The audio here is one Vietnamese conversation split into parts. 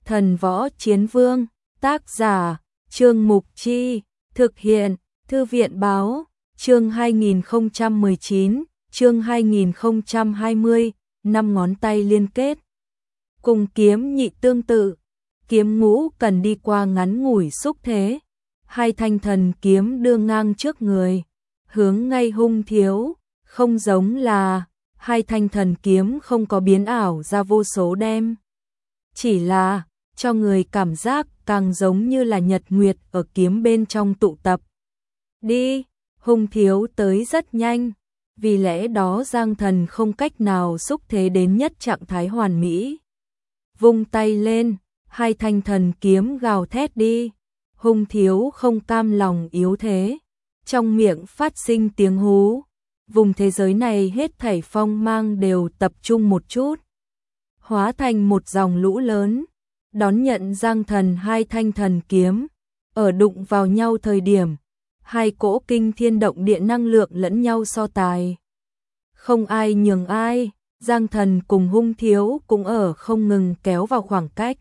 Thần Võ Chiến Vương, tác giả, Trương Mục Chi, thực hiện, Thư viện Báo, chương 2019, chương 2020, 5 ngón tay liên kết. Cùng kiếm nhị tương tự, kiếm ngũ cần đi qua ngắn ngủi xúc thế. Hai thanh thần kiếm đưa ngang trước người, hướng ngay Hung Thiếu, không giống là hai thanh thần kiếm không có biến ảo ra vô số đem. Chỉ là cho người cảm giác càng giống như là nhật nguyệt ở kiếm bên trong tụ tập. Đi, Hung Thiếu tới rất nhanh, vì lẽ đó Giang Thần không cách nào xúc thế đến nhất trạng thái hoàn mỹ. Vung tay lên, hai thanh thần kiếm gào thét đi. Hung Thiếu không cam lòng yếu thế, trong miệng phát sinh tiếng hú. Vùng thế giới này hết thảy phong mang đều tập trung một chút, hóa thành một dòng lũ lớn, đón nhận Giang Thần hai thanh thần kiếm. Ở đụng vào nhau thời điểm, hai cỗ kinh thiên động địa năng lượng lẫn nhau so tài. Không ai nhường ai, Giang Thần cùng Hung Thiếu cũng ở không ngừng kéo vào khoảng cách.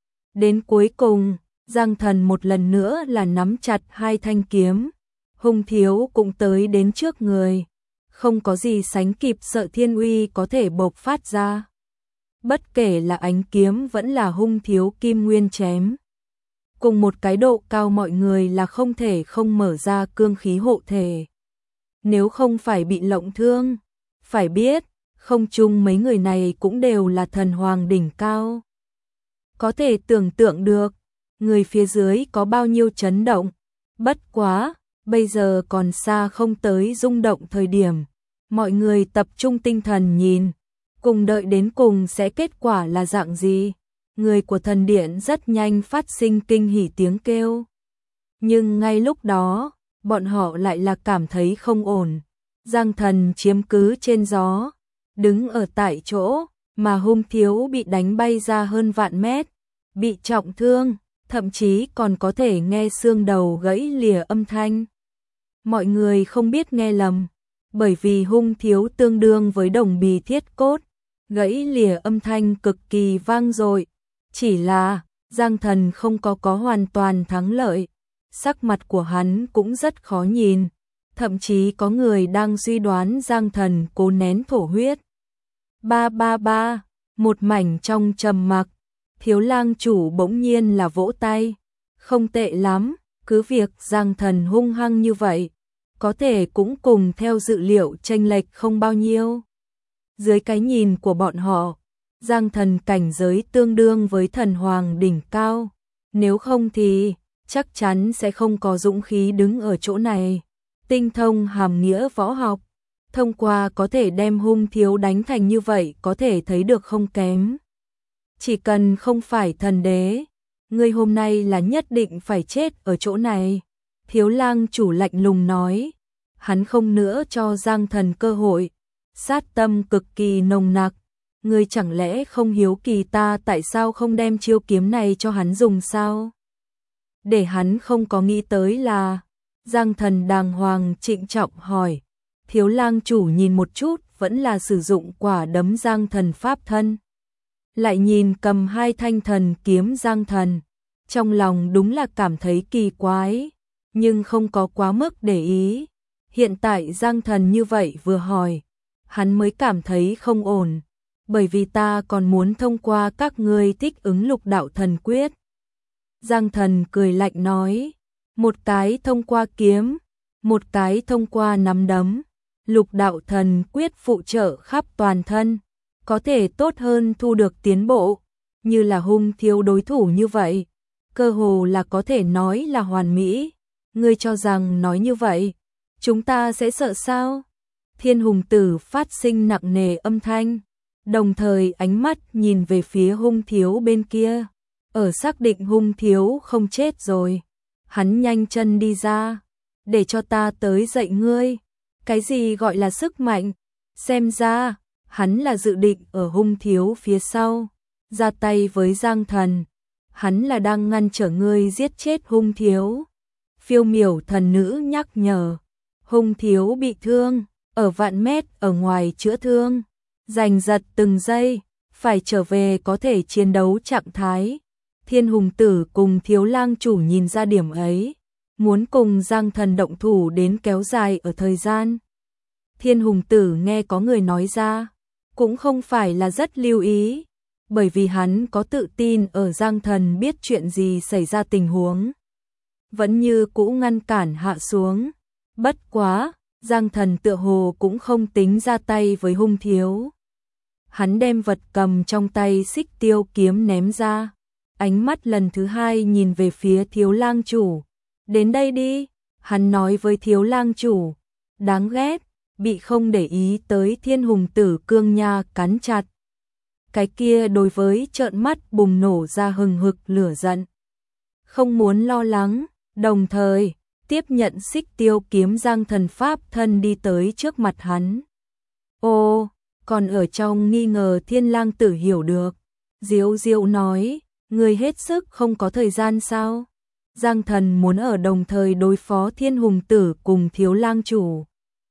Đến cuối cùng, Giang Thần một lần nữa là nắm chặt hai thanh kiếm, Hung Thiếu cũng tới đến trước người, không có gì sánh kịp Sợ Thiên Uy có thể bộc phát ra. Bất kể là ánh kiếm vẫn là Hung Thiếu kim nguyên chém. Cùng một cái độ cao mọi người là không thể không mở ra cương khí hộ thể. Nếu không phải bị lộng thương, phải biết, không chung mấy người này cũng đều là thần hoàng đỉnh cao. Có thể tưởng tượng được, người phía dưới có bao nhiêu chấn động. Bất quá, bây giờ còn xa không tới rung động thời điểm. Mọi người tập trung tinh thần nhìn, cùng đợi đến cùng sẽ kết quả là dạng gì. Người của thần điện rất nhanh phát sinh kinh hỉ tiếng kêu. Nhưng ngay lúc đó, bọn họ lại là cảm thấy không ổn. Giang Thần chiếm cứ trên gió, đứng ở tại chỗ, mà Hung Thiếu bị đánh bay ra hơn vạn mét, bị trọng thương, thậm chí còn có thể nghe xương đầu gãy lìa âm thanh. Mọi người không biết nghe lầm, bởi vì Hung Thiếu tương đương với đồng bì thiết cốt, gãy lìa âm thanh cực kỳ vang dội. Chỉ là, Giang Thần không có hoàn toàn thắng lợi, sắc mặt của hắn cũng rất khó nhìn, thậm chí có người đang suy đoán Giang Thần cố nén thổ huyết. Ba, một mảnh trong trầm mặc, Thiếu Lang chủ bỗng nhiên là vỗ tay, không tệ lắm, cứ việc Giang Thần hung hăng như vậy, có thể cũng cùng theo dự liệu chênh lệch không bao nhiêu. Dưới cái nhìn của bọn họ, Giang Thần cảnh giới tương đương với thần hoàng đỉnh cao, nếu không thì chắc chắn sẽ không có dũng khí đứng ở chỗ này. Tinh thông hàm nghĩa võ học, thông qua có thể đem Hung Thiếu đánh thành như vậy có thể thấy được không kém. Chỉ cần không phải thần đế, ngươi hôm nay là nhất định phải chết ở chỗ này. Thiếu Lang chủ lạnh lùng nói, hắn không nữa cho Giang Thần cơ hội, sát tâm cực kỳ nồng nặc. Ngươi chẳng lẽ không hiếu kỳ ta tại sao không đem chiêu kiếm này cho hắn dùng sao? Để hắn không có nghĩ tới là, Giang Thần đàng hoàng trịnh trọng hỏi. Thiếu Lang chủ nhìn một chút vẫn là sử dụng quả đấm Giang Thần pháp thân. Lại nhìn cầm hai thanh thần kiếm Giang Thần, trong lòng đúng là cảm thấy kỳ quái, nhưng không có quá mức để ý. Hiện tại Giang Thần như vậy vừa hỏi, hắn mới cảm thấy không ổn, bởi vì ta còn muốn thông qua các ngươi thích ứng lục đạo thần quyết. Giang Thần cười lạnh nói, một cái thông qua kiếm, một cái thông qua nắm đấm, lục đạo thần quyết phụ trợ khắp toàn thân, có thể tốt hơn thu được tiến bộ, như là Hung Thiếu đối thủ như vậy, cơ hồ là có thể nói là hoàn mỹ. Ngươi cho rằng nói như vậy, chúng ta sẽ sợ sao? Thiên Hùng Tử phát sinh nặng nề âm thanh, đồng thời ánh mắt nhìn về phía Hung Thiếu bên kia, ở xác định Hung Thiếu không chết rồi, hắn nhanh chân đi ra, để cho ta tới dạy ngươi, cái gì gọi là sức mạnh, xem ra, hắn là dự định ở Hung Thiếu phía sau, ra tay với Giang Thần, hắn là đang ngăn trở ngươi giết chết Hung Thiếu. Phiêu Miểu thần nữ nhắc nhở, Hung Thiếu bị thương, ở vạn mét ở ngoài chữa thương, giành giật từng giây, phải trở về có thể chiến đấu trạng thái. Thiên Hùng Tử cùng Thiếu Lang chủ nhìn ra điểm ấy, muốn cùng Giang Thần động thủ đến kéo dài ở thời gian. Thiên Hùng Tử nghe có người nói ra, cũng không phải là rất lưu ý, bởi vì hắn có tự tin ở Giang Thần biết chuyện gì xảy ra tình huống. Vẫn như cũ ngăn cản hạ xuống, bất quá, Giang Thần tựa hồ cũng không tính ra tay với Hung Thiếu. Hắn đem vật cầm trong tay Xích Tiêu kiếm ném ra, ánh mắt lần thứ hai nhìn về phía Thiếu Lang chủ. Đến đây đi, hắn nói với Thiếu Lang chủ, đáng ghét, bị không để ý tới Thiên Hùng Tử cương nha cắn chặt. Cái kia đối với trợn mắt bùng nổ ra hừng hực lửa giận. Không muốn lo lắng, đồng thời, tiếp nhận Xích Tiêu kiếm Giang Thần pháp thân đi tới trước mặt hắn. Ô, còn ở trong nghi ngờ Thiên Lang Tử hiểu được. Diếu Diếu nói, người hết sức không có thời gian sao? Giang Thần muốn ở đồng thời đối phó Thiên Hùng Tử cùng Thiếu Lang chủ.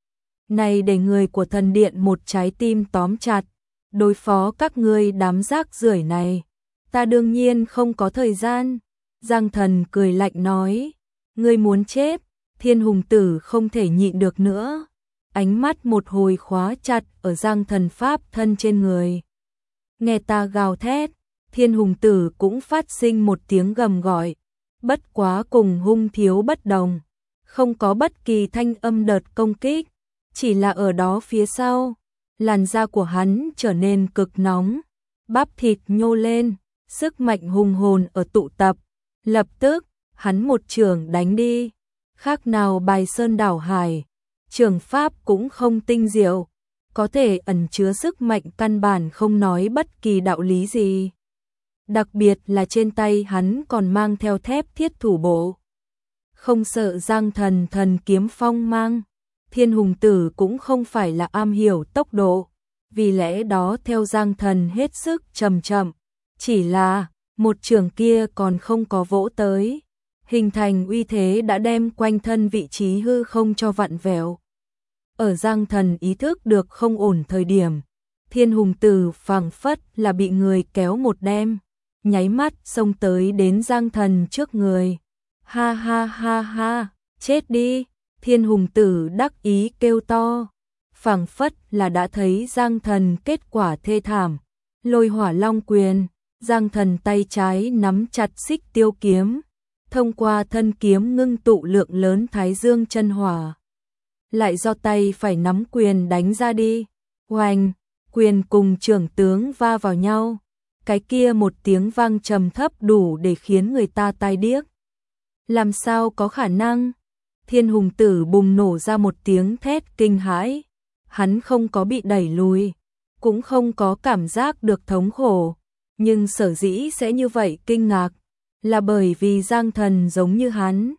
Này để người của thần điện một trái tim tóm chặt, đối phó các ngươi đám rác rưởi này. Ta đương nhiên không có thời gian. Giang Thần cười lạnh nói, ngươi muốn chết. Thiên Hùng Tử không thể nhịn được nữa. Ánh mắt một hồi khóa chặt ở Giang Thần pháp thân trên người. Nghe ta gào thét, Thiên Hùng Tử cũng phát sinh một tiếng gầm gọi. Bất quá cùng Hung Thiếu bất đồng, không có bất kỳ thanh âm đợt công kích, chỉ là ở đó phía sau, làn da của hắn trở nên cực nóng, bắp thịt nhô lên, sức mạnh hùng hồn ở tụ tập. Lập tức, hắn một chưởng đánh đi, khác nào bài sơn đảo hải, trường pháp cũng không tinh diệu, có thể ẩn chứa sức mạnh căn bản không nói bất kỳ đạo lý gì. Đặc biệt là trên tay hắn còn mang theo thép thiết thủ bộ. Không sợ Giang Thần thần kiếm phong mang, Thiên Hùng Tử cũng không phải là am hiểu tốc độ, vì lẽ đó theo Giang Thần hết sức chậm chậm, chỉ là một trường kia còn không có vỗ tới, hình thành uy thế đã đem quanh thân vị trí hư không cho vặn vẹo. Ở Giang Thần ý thức được không ổn thời điểm, Thiên Hùng Tử phảng phất là bị người kéo một đem, nháy mắt xông tới đến Giang Thần trước người. Ha ha ha ha, chết đi, Thiên Hùng Tử đắc ý kêu to, phảng phất là đã thấy Giang Thần kết quả thê thảm. Lôi Hỏa Long quyền, Giang Thần tay trái nắm chặt Xích Tiêu kiếm, thông qua thân kiếm ngưng tụ lượng lớn Thái Dương chân hỏa. Lại do tay phải nắm quyền đánh ra đi. Oanh, quyền cùng trưởng tướng va vào nhau. Cái kia một tiếng vang trầm thấp đủ để khiến người ta tai điếc. Làm sao có khả năng? Thiên Hùng Tử bùng nổ ra một tiếng thét kinh hãi. Hắn không có bị đẩy lùi, cũng không có cảm giác được thống khổ. Nhưng sở dĩ sẽ như vậy kinh ngạc, là bởi vì Giang Thần giống như hắn,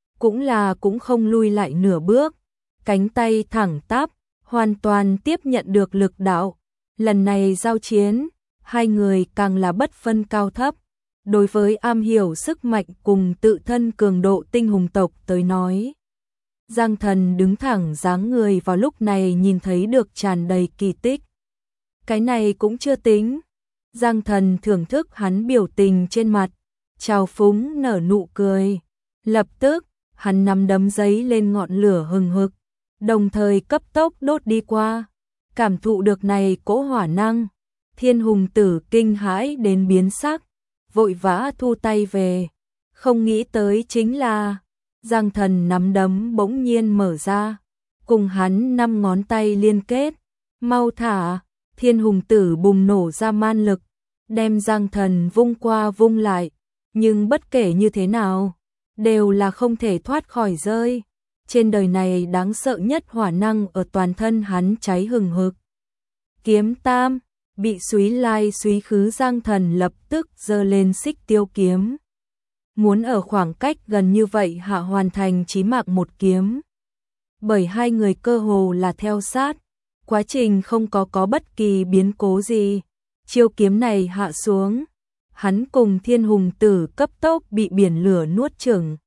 cũng không lui lại nửa bước, cánh tay thẳng tắp, hoàn toàn tiếp nhận được lực đạo. Lần này giao chiến, hai người càng là bất phân cao thấp. Đối với am hiểu sức mạnh cùng tự thân cường độ tinh hùng tộc tới nói, Giang Thần đứng thẳng dáng người vào lúc này nhìn thấy được tràn đầy kỳ tích. Cái này cũng chưa tính. Giang Thần thưởng thức hắn biểu tình trên mặt, trào phúng nở nụ cười. Lập tức, hắn nắm đấm giấy lên ngọn lửa hừng hực, đồng thời cấp tốc đốt đi qua. Cảm thụ được này cỗ hỏa năng, Thiên Hùng Tử kinh hãi đến biến sắc, vội vã thu tay về. Không nghĩ tới chính là Giang Thần nắm đấm bỗng nhiên mở ra, cùng hắn 5 ngón tay liên kết. Mau thả! Thiên Hùng Tử bùng nổ ra man lực, đem Giang Thần vung qua vung lại, nhưng bất kể như thế nào, đều là không thể thoát khỏi rơi. Trên đời này đáng sợ nhất hỏa năng ở toàn thân hắn cháy hừng hực. Kiếm tam, bị súy lai súy khứ Giang Thần lập tức giơ lên Xích Tiêu kiếm. Muốn ở khoảng cách gần như vậy hạ hoàn thành chí mạng một kiếm. Bởi hai người cơ hồ là theo sát, quá trình không có bất kỳ biến cố gì. Chiêu kiếm này hạ xuống, hắn cùng Thiên Hùng Tử cấp tốc bị biển lửa nuốt chửng.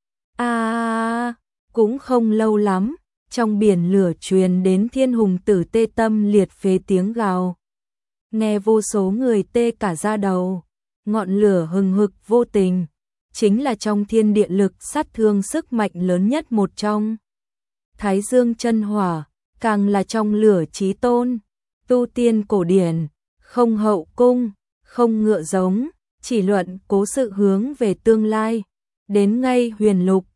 Cũng không lâu lắm, trong biển lửa truyền đến Thiên Hùng Tử tê tâm liệt phế tiếng gào. Nghe vô số người tê cả da đầu. ngọn lửa hừng hực vô tình, chính là trong thiên địa lực sát thương sức mạnh lớn nhất một trong. Thái Dương chân hỏa, càng là trong lửa chí tôn, tu tiên cổ điển, không hậu cung, không ngựa giống, chỉ luận cố sự hướng về tương lai, đến ngay huyền lục,